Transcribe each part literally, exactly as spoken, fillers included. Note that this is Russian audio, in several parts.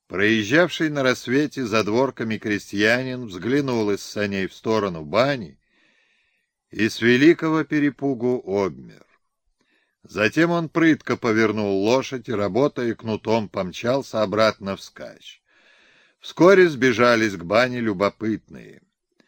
Проезжавший на рассвете за дворками крестьянин взглянул из саней в сторону бани и с великого перепугу обмер. Затем он прытко повернул лошадь и, работая кнутом, помчался обратно вскачь. Вскоре сбежались к бане любопытные.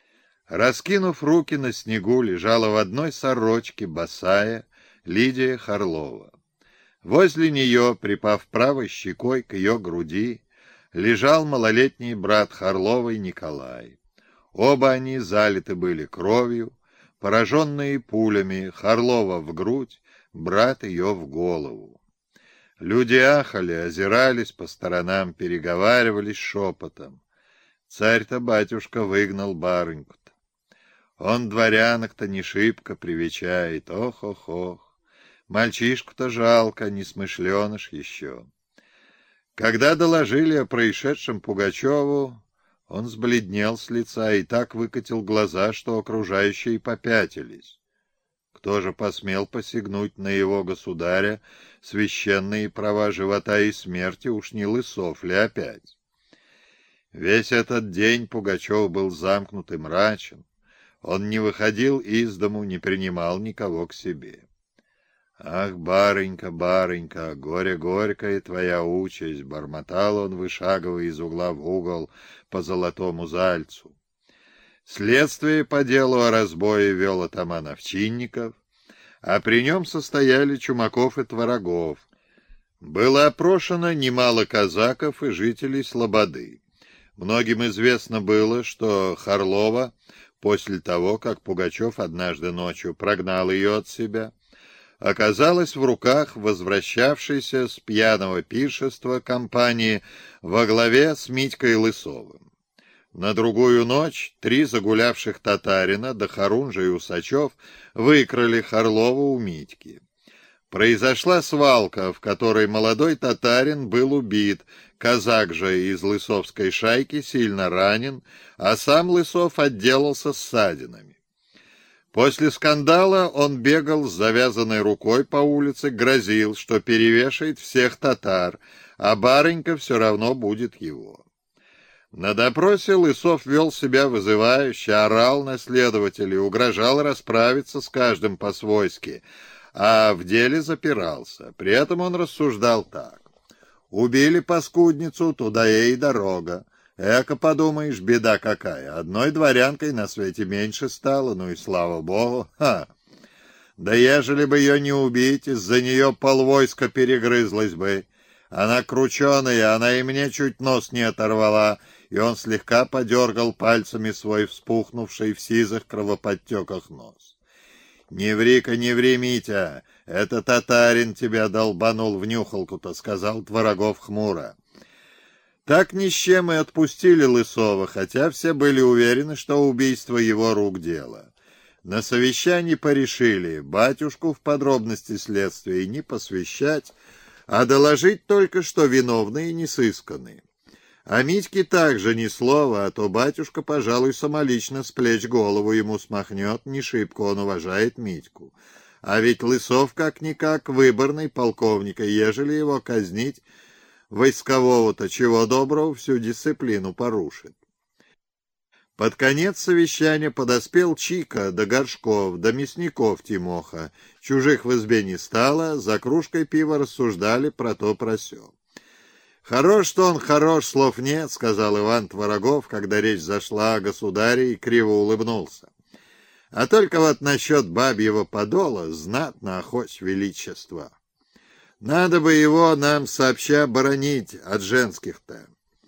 Раскинув руки на снегу, лежала в одной сорочке босая Лидия Харлова. Возле нее, припав правой щекой к ее груди, лежал малолетний брат Харловой Николай. Оба они залиты были кровью, пораженные пулями, Харлова в грудь, брат ее в голову. Люди ахали, озирались по сторонам, переговаривались шепотом. Царь-то батюшка выгнал барыньку-то. Он дворянок-то не шибко привечает, ох-ох-ох. Мальчишку-то жалко, несмышленыш еще. Когда доложили о происшедшем Пугачеву, он сбледнел с лица и так выкатил глаза, что окружающие попятились. Кто же посмел посягнуть на его государя священные права живота и смерти, уж не Лысов ли опять? Весь этот день Пугачев был замкнут и мрачен. Он не выходил из дому, не принимал никого к себе. «Ах, барынька, барынька, горе-горькая твоя участь!» — бормотал он, вышагивая из угла в угол по Золотому Зальцу. Следствие по делу о разбое вел атаман Овчинников, а при нем состояли Чумаков и Творогов. Было опрошено немало казаков и жителей Слободы. Многим известно было, что Харлова, после того, как Пугачев однажды ночью прогнал ее от себя, оказалась в руках возвращавшейся с пьяного пиршества компании во главе с Митькой Лысовым. На другую ночь три загулявших татарина, да Харунжа и Усачев, выкрали Харлову у Митьки. Произошла свалка, в которой молодой татарин был убит, казак же из лысовской шайки сильно ранен, а сам Лысов отделался ссадинами. После скандала он бегал с завязанной рукой по улице, грозил, что перевешает всех татар, а барынька все равно будет его. На допросе Лысов вел себя вызывающе, орал на следователей, угрожал расправиться с каждым по-свойски, а в деле запирался. При этом он рассуждал так. «Убили паскудницу, туда ей и дорога. Эко, подумаешь, беда какая. Одной дворянкой на свете меньше стало, ну и слава богу. Ха! Да ежели бы ее не убить, из-за нее полвойска перегрызлась бы. Она крученая, она и мне чуть нос не оторвала». И он слегка подергал пальцами свой вспухнувший в сизых кровоподтеках нос. «Не ври-ка, не ври, Митя, это татарин тебя долбанул в нюхалку-то», — сказал Творогов хмуро. Так ни с чем и отпустили Лысова, хотя все были уверены, что убийство его рук дело. На совещании порешили батюшку в подробности следствия не посвящать, а доложить только, что виновные не сысканы. А Митьке также ни слова, а то батюшка, пожалуй, самолично с плеч голову ему смахнет, не шибко он уважает Митьку. А ведь Лысов, как-никак, выборный полковник, и ежели его казнить, войскового-то чего доброго всю дисциплину порушит. Под конец совещания подоспел Чика, да Горшков, да Мясников Тимоха. Чужих в избе не стало, за кружкой пива рассуждали про то про сё. «Хорош-то он, хорош, слов нет», — сказал Иван Творогов, когда речь зашла о государе, и криво улыбнулся. «А только вот насчет бабьего подола знатно охоть величества. Надо бы его нам сообща боронить от женских-то.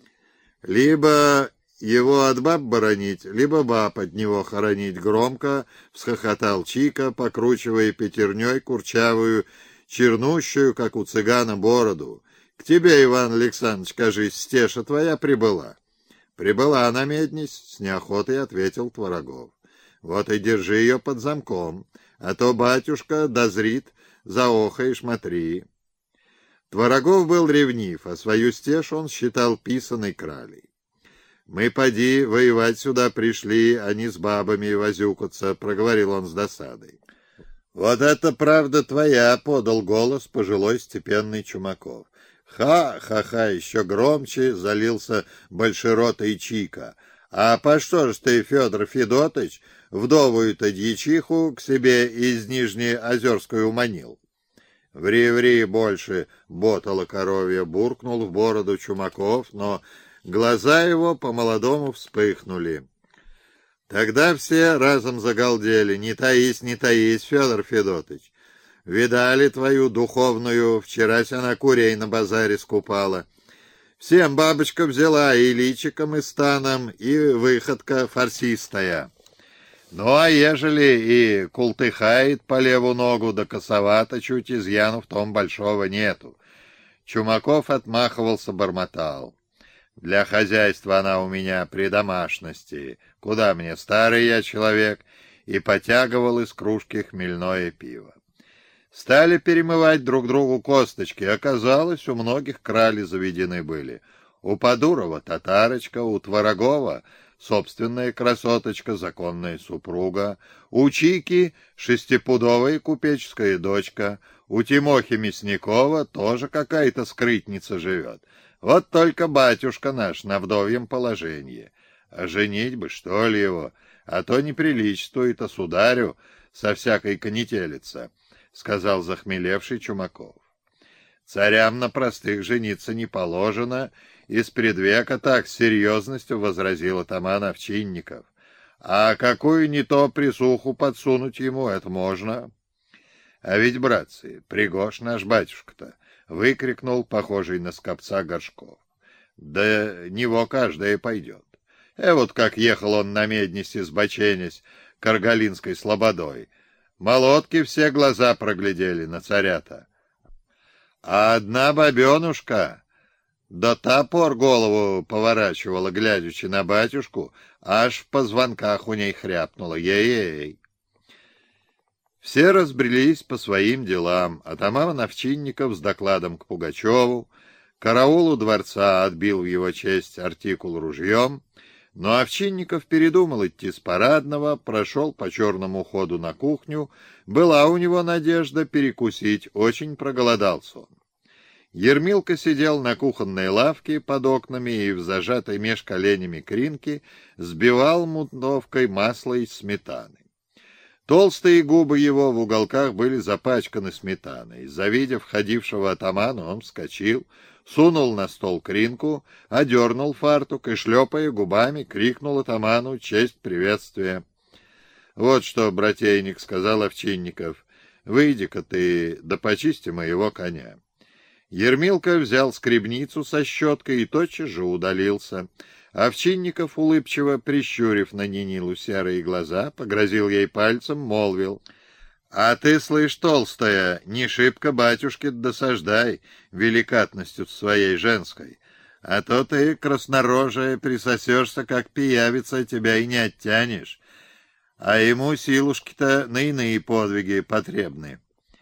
Либо его от баб боронить, либо баб от него хоронить», — громко всхохотал Чика, покручивая пятерней курчавую, чернущую, как у цыгана, бороду. «К тебе, Иван Александрович, кажись, стеша твоя прибыла». «Прибыла на меднись», — с неохотой ответил Творогов. «Вот и держи ее под замком, а то батюшка дозрит, заохаешь, смотри». Творогов был ревнив, а свою стешу он считал писаной кралей. «Мы, поди, воевать сюда пришли, а не с бабами возюкаться», — проговорил он с досадой. «Вот это правда твоя», — подал голос пожилой степенный Чумаков. Ха-ха-ха, еще громче залился большеротый Чика. А по что ж ты, Федор Федотыч, вдовую-то дьячиху к себе из Нижнеозерской уманил? Ври-ври больше, ботала коровья, буркнул в бороду Чумаков, но глаза его по-молодому вспыхнули. Тогда все разом загалдели. Не таись, не таись, Федор Федотыч. Видали твою духовную, вчерась она курей на базаре скупала. Всем бабочка взяла и личиком, и станом, и выходка фарсистая. Ну, а ежели и култыхает по левую ногу, да косовато чуть, изъяну в том большого нету. Чумаков отмахивался, бормотал. Для хозяйства она у меня при домашности. Куда мне, старый я человек, и потягивал из кружки хмельное пиво. Стали перемывать друг другу косточки. Оказалось, у многих крали заведены были. У Подурова татарочка, у Творогова собственная красоточка, законная супруга, у Чики шестипудовая купеческая дочка, у Тимохи Мясникова тоже какая-то скрытница живет. Вот только батюшка наш на вдовьем положении. А женить бы, что ли, его, а то неприличествует, а сударю со всякой конетелица, — сказал захмелевший Чумаков. Царям на простых жениться не положено, из предвека так с серьезностью возразил атаман Овчинников. А какую не то присуху подсунуть ему, это можно. А ведь, братцы, пригож наш батюшка-то, — выкрикнул похожий на скопца Горшков. Да него каждое пойдет. Э, вот как ехал он на меднисе сбоченясь Каргалинской слободой. Молодки все глаза проглядели на царя-то. А одна бабенушка, до та пор голову поворачивала, глядячи на батюшку, аж в позвонках у ней хряпнула. Ей-ей! Все разбрелись по своим делам. Атаман Овчинников с докладом к Пугачеву, караулу дворца отбил в его честь артикул ружьем, но Овчинников передумал идти с парадного, прошел по черному ходу на кухню. Была у него надежда перекусить, очень проголодался он. Ермилка сидел на кухонной лавке под окнами и в зажатой меж коленями кринке сбивал мутновкой масло из сметаны. Толстые губы его в уголках были запачканы сметаной. Завидев входившего атамана, он вскочил, сунул на стол кринку, одернул фартук и, шлепая губами, крикнул атаману честь приветствия. — Вот что, брательник, — сказал Овчинников, — выйди-ка ты, да почисти моего коня. Ермилка взял скребницу со щеткой и тотчас же удалился. Овчинников, улыбчиво прищурив на Нинилу серые глаза, погрозил ей пальцем, молвил: «А ты, слышь, толстая, не шибко батюшке досаждай великатностью своей женской, а то ты, краснорожая, присосешься, как пиявица, тебя и не оттянешь, а ему силушки-то на иные подвиги потребны».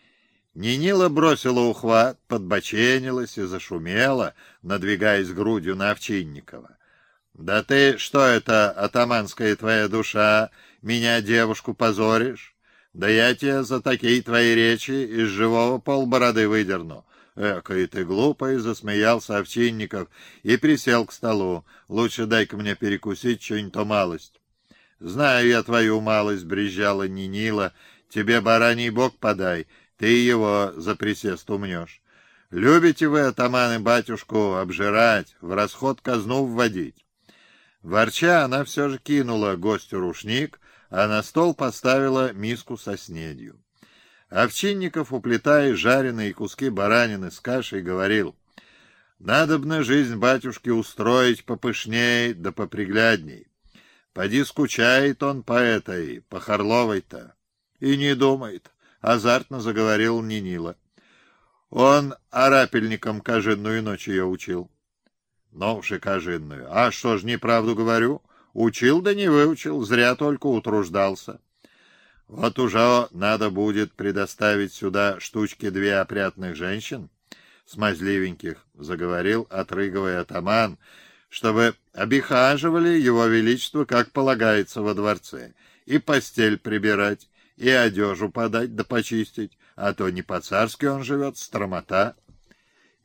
Нинила бросила ухват, подбоченилась и зашумела, надвигаясь грудью на Овчинникова. «Да ты что это, атаманская твоя душа, меня, девушку, позоришь? Да я тебе за такие твои речи из живого полбороды выдерну». «Экой ты глупый!» — засмеялся Овчинников и присел к столу. «Лучше дай-ка мне перекусить что-нибудь то малость». «Знаю я твою малость», — брезжала Нинила, — «тебе бараний бог подай, ты его за присест умнешь. Любите вы, атаманы, батюшку обжирать, в расход казну вводить». Ворча, она все же кинула гостю рушник, а на стол поставила миску со снедью. Овчинников, уплетая жареные куски баранины с кашей, говорил: «Надобно жизнь батюшки устроить попышней да поприглядней. Поди скучает он по этой, по Харловой-то». «И не думает», — азартно заговорил Нинила. «Он арапельником кожинную ночь ее учил». «Ну уж и кожинную. А что ж, неправду говорю? Учил да не выучил, зря только утруждался. Вот уже надо будет предоставить сюда штучки две опрятных женщин, смазливеньких», — заговорил, отрыгивая атаман, «чтобы обихаживали его величество, как полагается во дворце, и постель прибирать, и одежу подать да почистить, а то не по-царски он живет, стромота».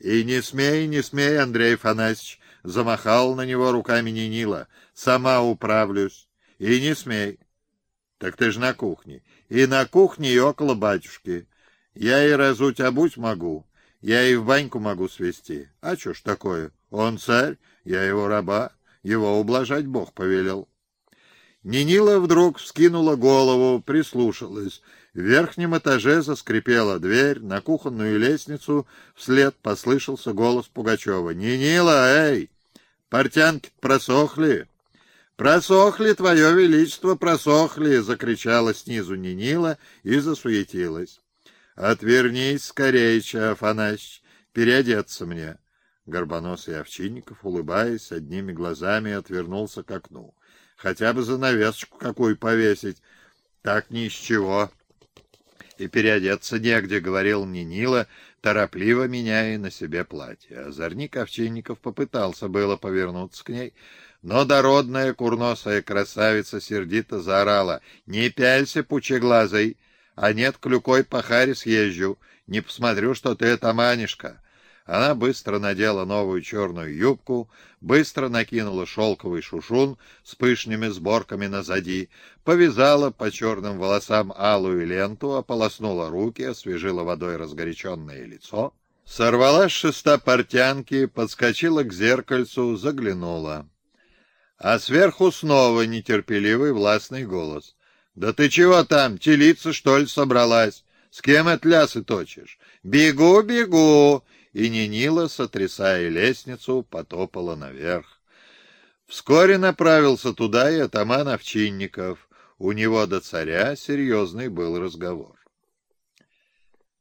И не смей, не смей, Андрей Афанасьевич, замахал на него руками Нинила. Сама управлюсь. И не смей. Так ты ж на кухне. И на кухне, и около батюшки. Я и разуть обуть могу. Я и в баньку могу свести. А чё ж такое? Он царь, я его раба. Его ублажать Бог повелел. Нинила вдруг вскинула голову, прислушалась. В верхнем этаже заскрипела дверь, на кухонную лестницу вслед послышался голос Пугачева. «Нинила, эй! Портянки просохли!» «Просохли, твое величество, просохли!» — закричала снизу Нинила и засуетилась. «Отвернись скорее, Афанасьич, переодеться мне!» Горбоносый Овчинников, улыбаясь, одними глазами отвернулся к окну. «Хотя бы занавесочку какую повесить, так ни с чего!» «И переодеться негде», — говорил Нинила, торопливо меняя на себе платье. Озорник Овчинников попытался было повернуться к ней, но дородная курносая красавица сердито заорала: «Не пялься, пучеглазой, а нет, клюкой по харе съезжу, не посмотрю, что ты таманишка». Она быстро надела новую черную юбку, быстро накинула шелковый шушун с пышными сборками назади, повязала по черным волосам алую ленту, ополоснула руки, освежила водой разгоряченное лицо, сорвала с шеста портянки, подскочила к зеркальцу, заглянула. А сверху снова нетерпеливый властный голос. «Да ты чего там, телица, что ли, собралась? С кем от лясы точишь? Бегу, бегу!» И Нинила, сотрясая лестницу, потопала наверх. Вскоре направился туда и атаман Овчинников. У него до царя серьезный был разговор.